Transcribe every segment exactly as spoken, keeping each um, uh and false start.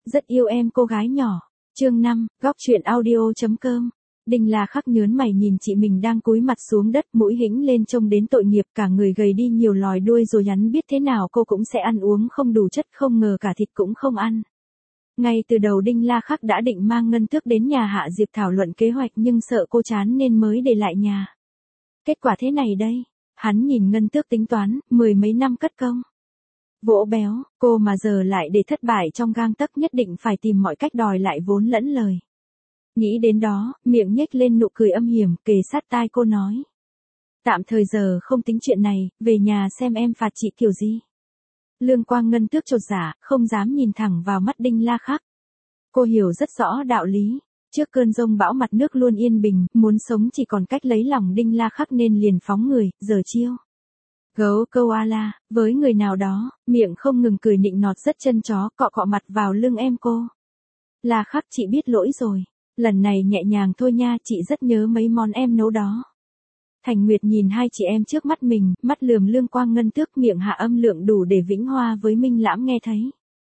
rất yêu em cô gái nhỏ. Chương năm, góc truyện audio chấm com. Đinh La Khắc nhớn mày nhìn chị mình đang cúi mặt xuống đất, mũi hĩnh lên trông đến tội nghiệp, cả người gầy đi nhiều lòi đuôi rồi hắn biết thế nào cô cũng sẽ ăn uống không đủ chất, không ngờ cả thịt cũng không ăn. Ngay từ đầu Đinh La Khắc đã định mang Ngân Tước đến nhà Hạ Diệp thảo luận kế hoạch nhưng sợ cô chán nên mới để lại nhà. Kết quả thế này đây, hắn nhìn Ngân Tước tính toán, mười mấy năm cất công. Vỗ béo, cô mà giờ lại để thất bại trong gang tấc nhất định phải tìm mọi cách đòi lại vốn lẫn lời. Nghĩ đến đó, miệng nhếch lên nụ cười âm hiểm, kề sát tai cô nói. Tạm thời giờ không tính chuyện này, về nhà xem em phạt chị kiểu gì. Lương Quang Ngân Tước chột dạ, không dám nhìn thẳng vào mắt Đinh La Khắc. Cô hiểu rất rõ đạo lý. Trước cơn giông bão mặt nước luôn yên bình, muốn sống chỉ còn cách lấy lòng Đinh La Khắc nên liền phóng người, giờ chiêu. Gấu câu a la, với người nào đó, miệng không ngừng cười nịnh nọt rất chân chó, cọ cọ mặt vào lưng em cô. La Khắc chị biết lỗi rồi, lần này nhẹ nhàng thôi nha, chị rất nhớ mấy món em nấu đó. Thành Nguyệt nhìn hai chị em trước mắt mình, mắt lườm Lương Quang Ngân Tước, miệng hạ âm lượng đủ để Vĩnh Hoa với Minh Lãm nghe thấy.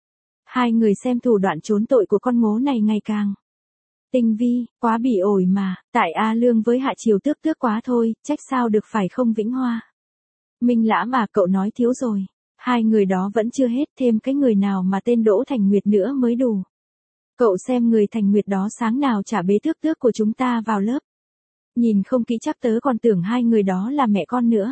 Hai người xem thủ đoạn trốn tội của con ngố này ngày càng tinh vi, quá bỉ ổi mà, tại A Lương với Hạ Triều Tước tước quá thôi, trách sao được phải không Vĩnh Hoa. Minh Lãm à, cậu nói thiếu rồi, hai người đó vẫn chưa hết, thêm cái người nào mà tên Đỗ Thành Nguyệt nữa mới đủ. Cậu xem người Thành Nguyệt đó sáng nào chả bế tước tước của chúng ta vào lớp. Nhìn không kỹ chắc tớ còn tưởng hai người đó là mẹ con nữa.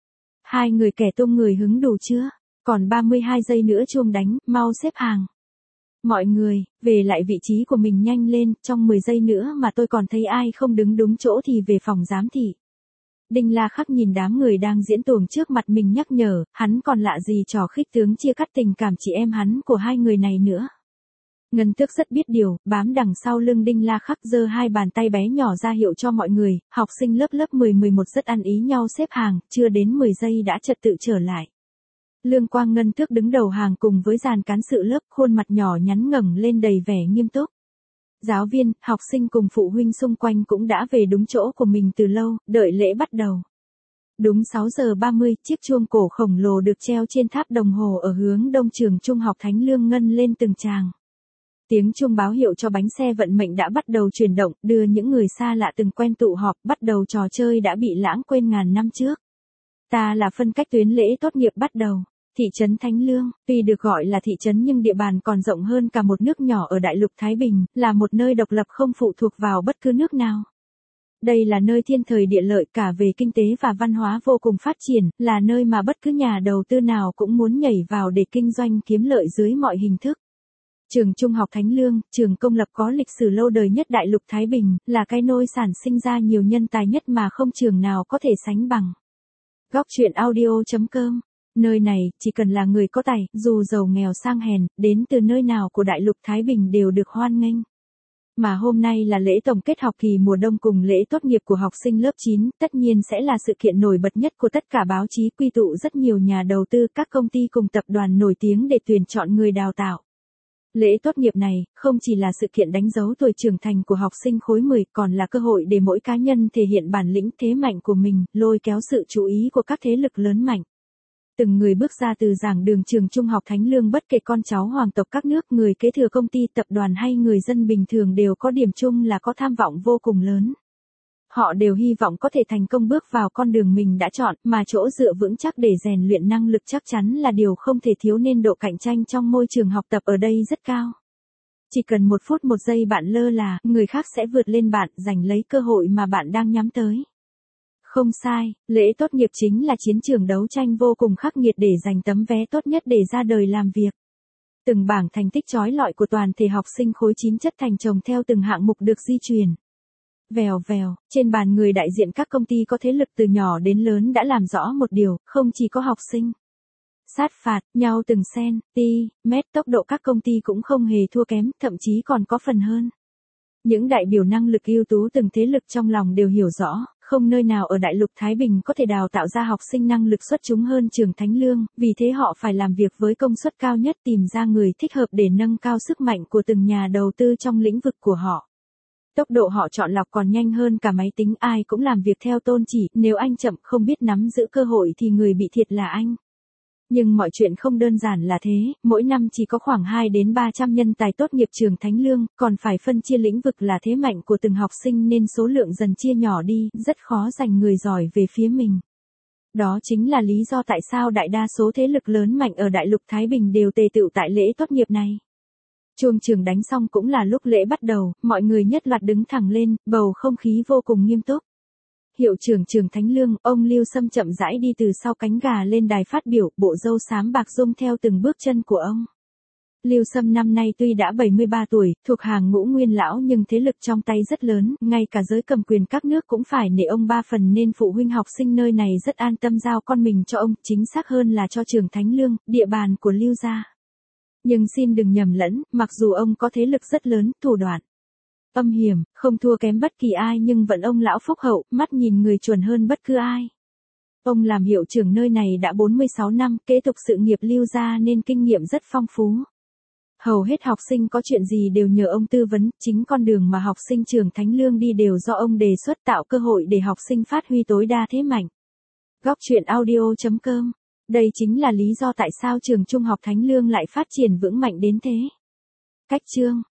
Hai người kẻ tung người hứng đủ chưa? Còn ba mươi hai giây nữa chuông đánh, mau xếp hàng. Mọi người, về lại vị trí của mình nhanh lên, trong mười giây nữa mà tôi còn thấy ai không đứng đúng chỗ thì về phòng giám thị. Đinh La Khắc nhìn đám người đang diễn tuồng trước mặt mình nhắc nhở, hắn còn lạ gì trò khích tướng chia cắt tình cảm chị em hắn của hai người này nữa. Ngân Tước rất biết điều, bám đằng sau lưng Đinh La Khắc giơ hai bàn tay bé nhỏ ra hiệu cho mọi người, học sinh lớp lớp mười mười một rất ăn ý nhau xếp hàng, chưa đến mười giây đã trật tự trở lại. Lương Quang Ngân Tước đứng đầu hàng cùng với dàn cán sự lớp, khuôn mặt nhỏ nhắn ngẩng lên đầy vẻ nghiêm túc. Giáo viên, học sinh cùng phụ huynh xung quanh cũng đã về đúng chỗ của mình từ lâu, đợi lễ bắt đầu. Đúng sáu giờ ba mươi, chiếc chuông cổ khổng lồ được treo trên tháp đồng hồ ở hướng đông trường Trung học Thánh Lương ngân lên từng tràng. Tiếng chuông báo hiệu cho bánh xe vận mệnh đã bắt đầu chuyển động, đưa những người xa lạ từng quen tụ họp, bắt đầu trò chơi đã bị lãng quên ngàn năm trước. Ta là phân cách tuyến lễ tốt nghiệp bắt đầu. Thị trấn Thánh Lương, tuy được gọi là thị trấn nhưng địa bàn còn rộng hơn cả một nước nhỏ ở đại lục Thái Bình, là một nơi độc lập không phụ thuộc vào bất cứ nước nào. Đây là nơi thiên thời địa lợi cả về kinh tế và văn hóa vô cùng phát triển, là nơi mà bất cứ nhà đầu tư nào cũng muốn nhảy vào để kinh doanh kiếm lợi dưới mọi hình thức. Trường Trung học Thánh Lương, trường công lập có lịch sử lâu đời nhất đại lục Thái Bình, là cái nôi sản sinh ra nhiều nhân tài nhất mà không trường nào có thể sánh bằng. Góc truyện audio chấm com. Nơi này, chỉ cần là người có tài, dù giàu nghèo sang hèn, đến từ nơi nào của đại lục Thái Bình đều được hoan nghênh. Mà hôm nay là lễ tổng kết học kỳ mùa đông cùng lễ tốt nghiệp của học sinh lớp chín, tất nhiên sẽ là sự kiện nổi bật nhất của tất cả báo chí, quy tụ rất nhiều nhà đầu tư, các công ty cùng tập đoàn nổi tiếng để tuyển chọn người đào tạo. Lễ tốt nghiệp này, không chỉ là sự kiện đánh dấu tuổi trưởng thành của học sinh khối mười, còn là cơ hội để mỗi cá nhân thể hiện bản lĩnh thế mạnh của mình, lôi kéo sự chú ý của các thế lực lớn mạnh. Từng người bước ra từ giảng đường trường Trung học Thánh Lương, bất kể con cháu hoàng tộc các nước, người kế thừa công ty, tập đoàn hay người dân bình thường đều có điểm chung là có tham vọng vô cùng lớn. Họ đều hy vọng có thể thành công bước vào con đường mình đã chọn, mà chỗ dựa vững chắc để rèn luyện năng lực chắc chắn là điều không thể thiếu, nên độ cạnh tranh trong môi trường học tập ở đây rất cao. Chỉ cần một phút một giây bạn lơ là, người khác sẽ vượt lên bạn, giành lấy cơ hội mà bạn đang nhắm tới. Không sai, lễ tốt nghiệp chính là chiến trường đấu tranh vô cùng khắc nghiệt để giành tấm vé tốt nhất để ra đời làm việc. Từng bảng thành tích chói lọi của toàn thể học sinh khối chín chất thành chồng theo từng hạng mục được di truyền. Vèo vèo, trên bàn người đại diện các công ty có thế lực từ nhỏ đến lớn đã làm rõ một điều, không chỉ có học sinh sát phạt nhau từng sen, ti, mét, tốc độ các công ty cũng không hề thua kém, thậm chí còn có phần hơn. Những đại biểu năng lực ưu tú từng thế lực trong lòng đều hiểu rõ, không nơi nào ở đại lục Thái Bình có thể đào tạo ra học sinh năng lực xuất chúng hơn trường Thánh Lương, vì thế họ phải làm việc với công suất cao nhất, tìm ra người thích hợp để nâng cao sức mạnh của từng nhà đầu tư trong lĩnh vực của họ. Tốc độ họ chọn lọc còn nhanh hơn cả máy tính, ai cũng làm việc theo tôn chỉ, nếu anh chậm không biết nắm giữ cơ hội thì người bị thiệt là anh. Nhưng mọi chuyện không đơn giản là thế, mỗi năm chỉ có khoảng hai đến ba trăm nhân tài tốt nghiệp trường Thánh Lương, còn phải phân chia lĩnh vực là thế mạnh của từng học sinh nên số lượng dần chia nhỏ đi, rất khó giành người giỏi về phía mình. Đó chính là lý do tại sao đại đa số thế lực lớn mạnh ở Đại lục Thái Bình đều tề tựu tại lễ tốt nghiệp này. Chuông trường đánh xong cũng là lúc lễ bắt đầu, mọi người nhất loạt đứng thẳng lên, bầu không khí vô cùng nghiêm túc. Hiệu trưởng trường Thánh Lương, ông Lưu Sâm chậm rãi đi từ sau cánh gà lên đài phát biểu, bộ râu xám bạc rung theo từng bước chân của ông. Lưu Sâm năm nay tuy đã bảy mươi ba tuổi, thuộc hàng ngũ nguyên lão nhưng thế lực trong tay rất lớn, ngay cả giới cầm quyền các nước cũng phải nể ông ba phần nên phụ huynh học sinh nơi này rất an tâm giao con mình cho ông, chính xác hơn là cho trường Thánh Lương, địa bàn của Lưu gia. Nhưng xin đừng nhầm lẫn, mặc dù ông có thế lực rất lớn, thủ đoạn âm hiểm, không thua kém bất kỳ ai nhưng vẫn ông lão phúc hậu, mắt nhìn người chuẩn hơn bất cứ ai. Ông làm hiệu trưởng nơi này đã bốn mươi sáu năm, kế tục sự nghiệp Lưu gia nên kinh nghiệm rất phong phú. Hầu hết học sinh có chuyện gì đều nhờ ông tư vấn, chính con đường mà học sinh trường Thánh Lương đi đều do ông đề xuất tạo cơ hội để học sinh phát huy tối đa thế mạnh. Góc truyện audio chấm com. Đây chính là lý do tại sao trường Trung học Thánh Lương lại phát triển vững mạnh đến thế. Cách chương